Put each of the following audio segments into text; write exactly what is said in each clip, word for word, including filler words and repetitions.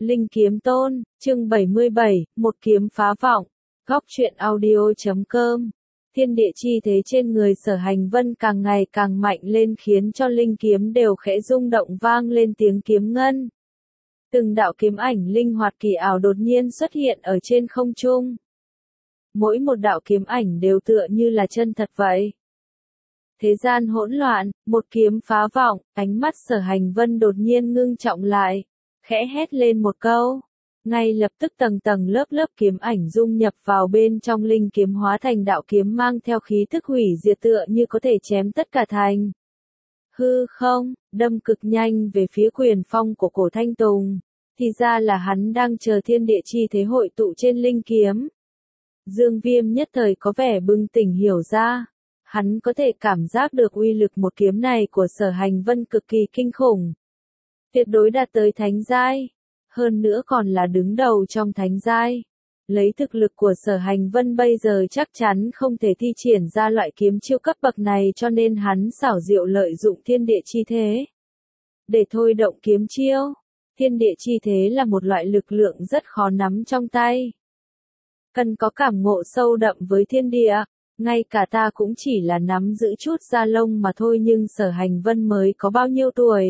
Linh Kiếm Tôn, chương bảy mươi bảy, một kiếm phá vọng, góc truyện audio chấm com. Thiên địa chi thế trên người Sở Hành Vân càng ngày càng mạnh lên khiến cho linh kiếm đều khẽ rung động vang lên tiếng kiếm ngân. Từng đạo kiếm ảnh linh hoạt kỳ ảo đột nhiên xuất hiện ở trên không trung. Mỗi một đạo kiếm ảnh đều tựa như là chân thật vậy. Thế gian hỗn loạn, một kiếm phá vọng, ánh mắt Sở Hành Vân đột nhiên ngưng trọng lại, khẽ hét lên một câu. Ngay lập tức tầng tầng lớp lớp kiếm ảnh dung nhập vào bên trong linh kiếm hóa thành đạo kiếm mang theo khí thức hủy diệt tựa như có thể chém tất cả thành hư không, đâm cực nhanh về phía Quyền Phong của Cổ Thanh Tùng. Thì ra là hắn đang chờ thiên địa chi thế hội tụ trên linh kiếm. Dương Viêm nhất thời có vẻ bừng tỉnh hiểu ra. Hắn có thể cảm giác được uy lực một kiếm này của Sở Hành Vân cực kỳ kinh khủng. Tuyệt đối đạt tới thánh giai. Hơn nữa còn là đứng đầu trong thánh giai. Lấy thực lực của Sở Hành Vân bây giờ chắc chắn không thể thi triển ra loại kiếm chiêu cấp bậc này cho nên hắn xảo diệu lợi dụng thiên địa chi thế. Để thôi động kiếm chiêu. Thiên địa chi thế là một loại lực lượng rất khó nắm trong tay. Cần có cảm ngộ sâu đậm với thiên địa. Ngay cả ta cũng chỉ là nắm giữ chút da lông mà thôi nhưng Sở Hành Vân mới có bao nhiêu tuổi.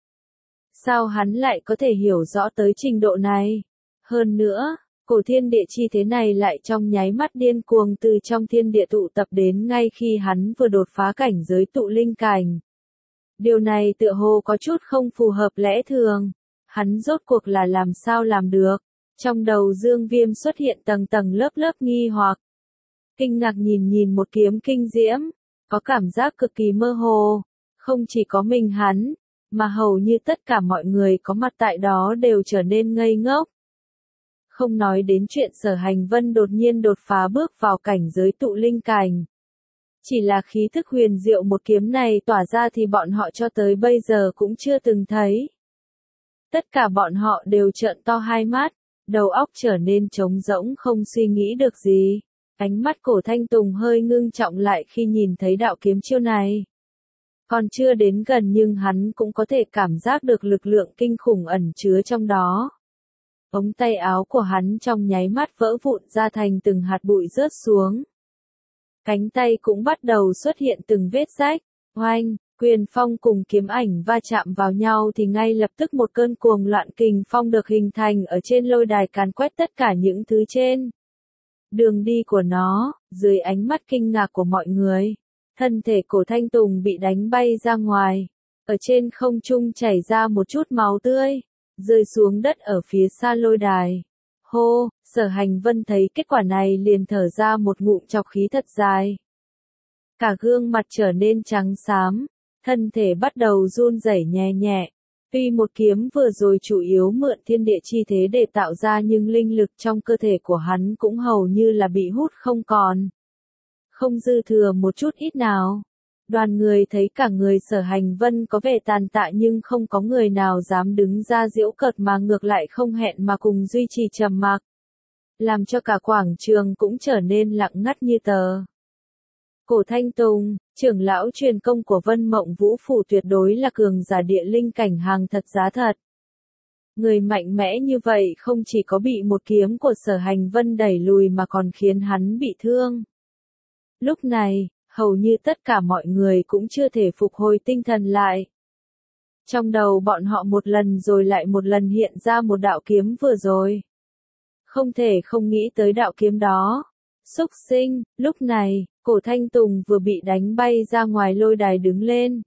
Sao hắn lại có thể hiểu rõ tới trình độ này? Hơn nữa, cổ thiên địa chi thế này lại trong nháy mắt điên cuồng từ trong thiên địa tụ tập đến ngay khi hắn vừa đột phá cảnh giới tụ linh cảnh. Điều này tựa hồ có chút không phù hợp lẽ thường. Hắn rốt cuộc là làm sao làm được? Trong đầu Dương Viêm xuất hiện tầng tầng lớp lớp nghi hoặc. Kinh ngạc nhìn nhìn một kiếm kinh diễm, có cảm giác cực kỳ mơ hồ, không chỉ có mình hắn, mà hầu như tất cả mọi người có mặt tại đó đều trở nên ngây ngốc. Không nói đến chuyện Sở Hành Vân đột nhiên đột phá bước vào cảnh giới tụ linh cảnh. Chỉ là khí thức huyền diệu một kiếm này tỏa ra thì bọn họ cho tới bây giờ cũng chưa từng thấy. Tất cả bọn họ đều trợn to hai mắt, đầu óc trở nên trống rỗng không suy nghĩ được gì. Ánh mắt Cổ Thanh Tùng hơi ngưng trọng lại khi nhìn thấy đạo kiếm chiêu này. Còn chưa đến gần nhưng hắn cũng có thể cảm giác được lực lượng kinh khủng ẩn chứa trong đó. Ống tay áo của hắn trong nháy mắt vỡ vụn ra thành từng hạt bụi rớt xuống. Cánh tay cũng bắt đầu xuất hiện từng vết rách. Oanh, Quyền Phong cùng kiếm ảnh va chạm vào nhau thì ngay lập tức một cơn cuồng loạn kình phong được hình thành ở trên lôi đài càn quét tất cả những thứ trên đường đi của nó. Dưới ánh mắt kinh ngạc của mọi người, thân thể Cổ Thanh Tùng bị đánh bay ra ngoài, ở trên không trung chảy ra một chút máu tươi, rơi xuống đất ở phía xa lôi đài. Hô, Sở Hành Vân thấy kết quả này liền thở ra một ngụm trọc khí thật dài. Cả gương mặt trở nên trắng xám, thân thể bắt đầu run rẩy nhẹ nhẹ. Tuy một kiếm vừa rồi chủ yếu mượn thiên địa chi thế để tạo ra nhưng linh lực trong cơ thể của hắn cũng hầu như là bị hút không còn. Không dư thừa một chút ít nào. Đoàn người thấy cả người Sở Hành Vân có vẻ tàn tạ nhưng không có người nào dám đứng ra giễu cợt mà ngược lại không hẹn mà cùng duy trì trầm mặc. Làm cho cả quảng trường cũng trở nên lặng ngắt như tờ. Cổ Thanh Tùng, trưởng lão truyền công của Vân Mộng Vũ Phủ tuyệt đối là cường giả địa linh cảnh hàng thật giá thật. Người mạnh mẽ như vậy không chỉ có bị một kiếm của Sở Hành Vân đẩy lùi mà còn khiến hắn bị thương. Lúc này, hầu như tất cả mọi người cũng chưa thể phục hồi tinh thần lại. Trong đầu bọn họ một lần rồi lại một lần hiện ra một đạo kiếm vừa rồi. Không thể không nghĩ tới đạo kiếm đó. Xúc sinh, lúc này, Cổ Thanh Tùng vừa bị đánh bay ra ngoài lôi đài đứng lên.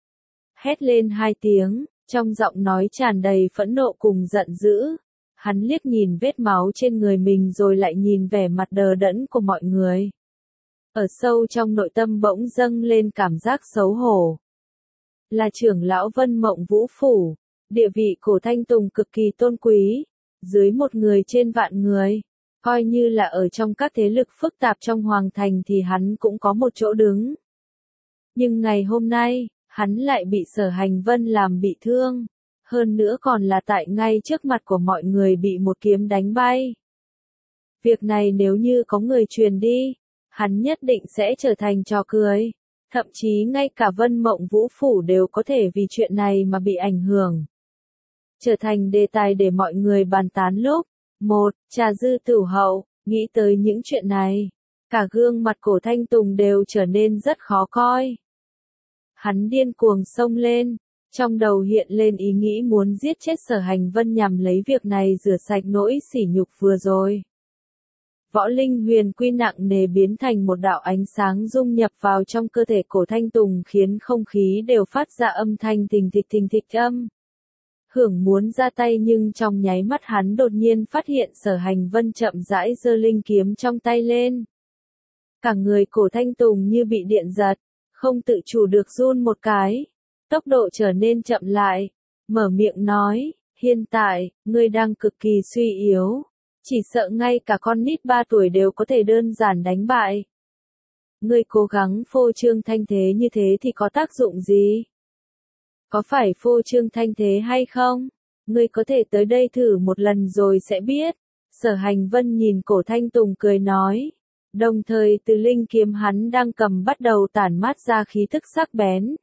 Hét lên hai tiếng, trong giọng nói tràn đầy phẫn nộ cùng giận dữ. Hắn liếc nhìn vết máu trên người mình rồi lại nhìn vẻ mặt đờ đẫn của mọi người. Ở sâu trong nội tâm bỗng dâng lên cảm giác xấu hổ. Là trưởng lão Vân Mộng Vũ Phủ, địa vị Cổ Thanh Tùng cực kỳ tôn quý, dưới một người trên vạn người. Coi như là ở trong các thế lực phức tạp trong Hoàng Thành thì hắn cũng có một chỗ đứng. Nhưng ngày hôm nay, hắn lại bị Sở Hành Vân làm bị thương. Hơn nữa còn là tại ngay trước mặt của mọi người bị một kiếm đánh bay. Việc này nếu như có người truyền đi, hắn nhất định sẽ trở thành trò cười. Thậm chí ngay cả Vân Mộng Vũ Phủ đều có thể vì chuyện này mà bị ảnh hưởng. trở thành đề tài để mọi người bàn tán lúc. Một, trà dư tửu hậu, nghĩ tới những chuyện này. Cả gương mặt Cổ Thanh Tùng đều trở nên rất khó coi. Hắn điên cuồng xông lên, trong đầu hiện lên ý nghĩ muốn giết chết Sở Hành Vân nhằm lấy việc này rửa sạch nỗi sỉ nhục vừa rồi. Võ linh huyền quy nặng nề biến thành một đạo ánh sáng dung nhập vào trong cơ thể Cổ Thanh Tùng khiến không khí đều phát ra âm thanh thình thịch thình thịch âm. Hưởng muốn ra tay nhưng trong nháy mắt hắn đột nhiên phát hiện Sở Hành Vân chậm rãi giơ linh kiếm trong tay lên. Cả người Cổ Thanh Tùng như bị điện giật, không tự chủ được run một cái, tốc độ trở nên chậm lại, mở miệng nói, hiện tại, ngươi đang cực kỳ suy yếu, chỉ sợ ngay cả con nít ba tuổi đều có thể đơn giản đánh bại. Ngươi cố gắng phô trương thanh thế như thế thì có tác dụng gì? Có phải phô trương thanh thế hay không? Ngươi có thể tới đây thử một lần rồi sẽ biết. Sở Hành Vân nhìn Cổ Thanh Tùng cười nói. Đồng thời từ linh kiếm hắn đang cầm bắt đầu tản mát ra khí thức sắc bén.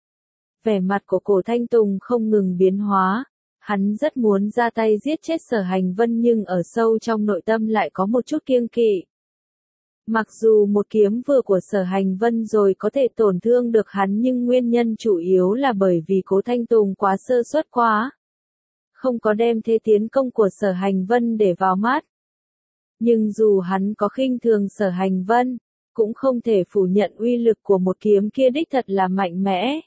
Vẻ mặt của Cổ Thanh Tùng không ngừng biến hóa. Hắn rất muốn ra tay giết chết Sở Hành Vân nhưng ở sâu trong nội tâm lại có một chút kiêng kỵ. Mặc dù một kiếm vừa của Sở Hành Vân rồi có thể tổn thương được hắn nhưng nguyên nhân chủ yếu là bởi vì Cố Thanh Tùng quá sơ suất quá. Không có đem thế tiến công của Sở Hành Vân để vào mắt. Nhưng dù hắn có khinh thường Sở Hành Vân, cũng không thể phủ nhận uy lực của một kiếm kia đích thật là mạnh mẽ.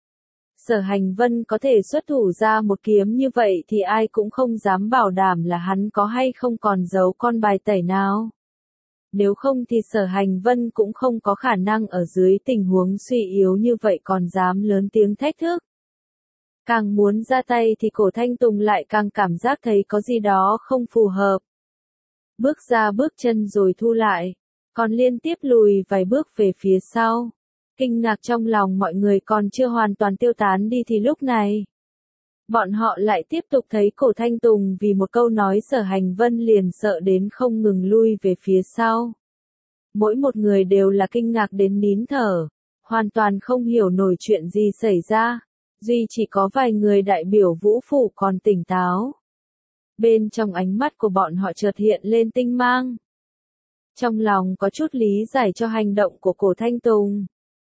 Sở Hành Vân có thể xuất thủ ra một kiếm như vậy thì ai cũng không dám bảo đảm là hắn có hay không còn giấu con bài tẩy nào. Nếu không thì Sở Hành Vân cũng không có khả năng ở dưới tình huống suy yếu như vậy còn dám lớn tiếng thách thức. Càng muốn ra tay thì Cổ Thanh Tùng lại càng cảm giác thấy có gì đó không phù hợp. Bước ra bước chân rồi thu lại, còn liên tiếp lùi vài bước về phía sau. Kinh ngạc trong lòng mọi người còn chưa hoàn toàn tiêu tán đi thì lúc này, bọn họ lại tiếp tục thấy Cổ Thanh Tùng vì một câu nói Sở Hành Vân liền sợ đến không ngừng lui về phía sau. Mỗi một người đều là kinh ngạc đến nín thở, hoàn toàn không hiểu nổi chuyện gì xảy ra, duy chỉ có vài người đại biểu Vũ Phủ còn tỉnh táo. Bên trong ánh mắt của bọn họ chợt hiện lên tinh mang. Trong lòng có chút lý giải cho hành động của Cổ Thanh Tùng.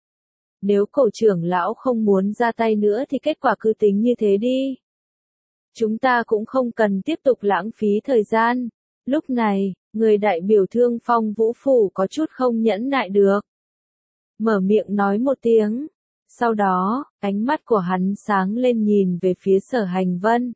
Nếu Cổ trưởng lão không muốn ra tay nữa thì kết quả cứ tính như thế đi. Chúng ta cũng không cần tiếp tục lãng phí thời gian. Lúc này, người đại biểu Thương Phong Vũ Phủ có chút không nhẫn nại được. Mở miệng nói một tiếng. Sau đó, ánh mắt của hắn sáng lên nhìn về phía Sở Hành Vân.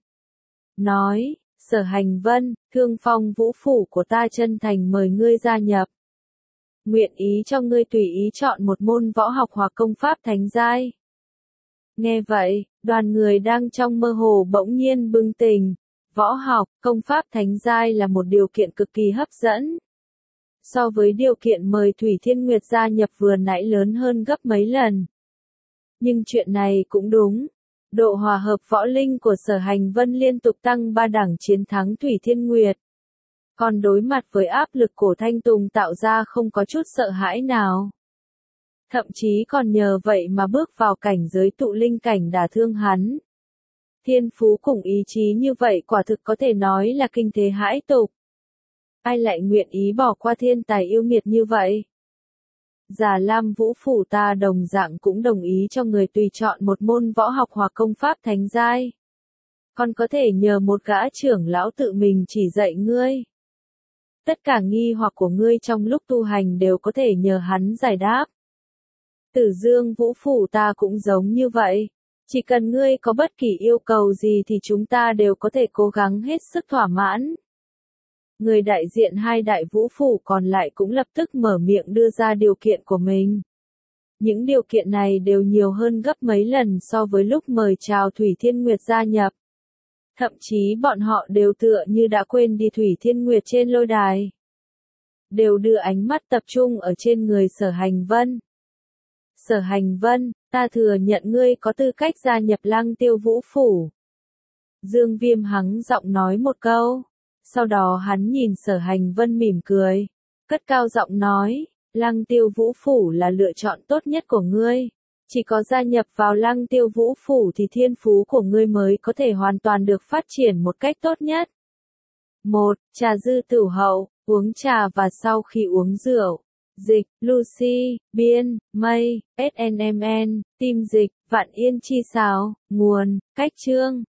Nói, Sở Hành Vân, Thương Phong Vũ Phủ của ta chân thành mời ngươi gia nhập. Nguyện ý cho ngươi tùy ý chọn một môn võ học hoặc công pháp thánh giai. Nghe vậy, đoàn người đang trong mơ hồ bỗng nhiên bừng tỉnh. Võ học, công pháp thánh giai là một điều kiện cực kỳ hấp dẫn. So với điều kiện mời Thủy Thiên Nguyệt gia nhập vừa nãy lớn hơn gấp mấy lần. Nhưng chuyện này cũng đúng. Độ hòa hợp võ linh của Sở Hành Vân liên tục tăng ba đẳng chiến thắng Thủy Thiên Nguyệt. Còn đối mặt với áp lực Cổ Thanh Tùng tạo ra không có chút sợ hãi nào. Thậm chí còn nhờ vậy mà bước vào cảnh giới tụ linh cảnh đả thương hắn. Thiên phú cùng ý chí như vậy quả thực có thể nói là kinh thế hãi tục. Ai lại nguyện ý bỏ qua thiên tài yêu nghiệt như vậy? Già Lam Vũ Phủ ta đồng dạng cũng đồng ý cho người tùy chọn một môn võ học hoặc công pháp thánh giai. Còn có thể nhờ một gã trưởng lão tự mình chỉ dạy ngươi. Tất cả nghi hoặc của ngươi trong lúc tu hành đều có thể nhờ hắn giải đáp. Tử Dương Vũ Phủ ta cũng giống như vậy. Chỉ cần ngươi có bất kỳ yêu cầu gì thì chúng ta đều có thể cố gắng hết sức thỏa mãn. Người đại diện hai đại vũ phủ còn lại cũng lập tức mở miệng đưa ra điều kiện của mình. Những điều kiện này đều nhiều hơn gấp mấy lần so với lúc mời chào Thủy Thiên Nguyệt gia nhập. Thậm chí bọn họ đều tựa như đã quên đi Thủy Thiên Nguyệt trên lôi đài. Đều đưa ánh mắt tập trung ở trên người Sở Hành Vân. Sở Hành Vân, ta thừa nhận ngươi có tư cách gia nhập Lăng Tiêu Vũ Phủ. Dương Viêm hắng giọng nói một câu. Sau đó hắn nhìn Sở Hành Vân mỉm cười. Cất cao giọng nói, Lăng Tiêu Vũ Phủ là lựa chọn tốt nhất của ngươi. Chỉ có gia nhập vào Lăng Tiêu Vũ Phủ thì thiên phú của ngươi mới có thể hoàn toàn được phát triển một cách tốt nhất. một. Trà dư tửu hậu, uống trà và sau khi uống rượu. Dịch, Lucy, biên, Mây, ét en em en, tim dịch, Vạn Yên Chi Sáo, nguồn, Cách Chương.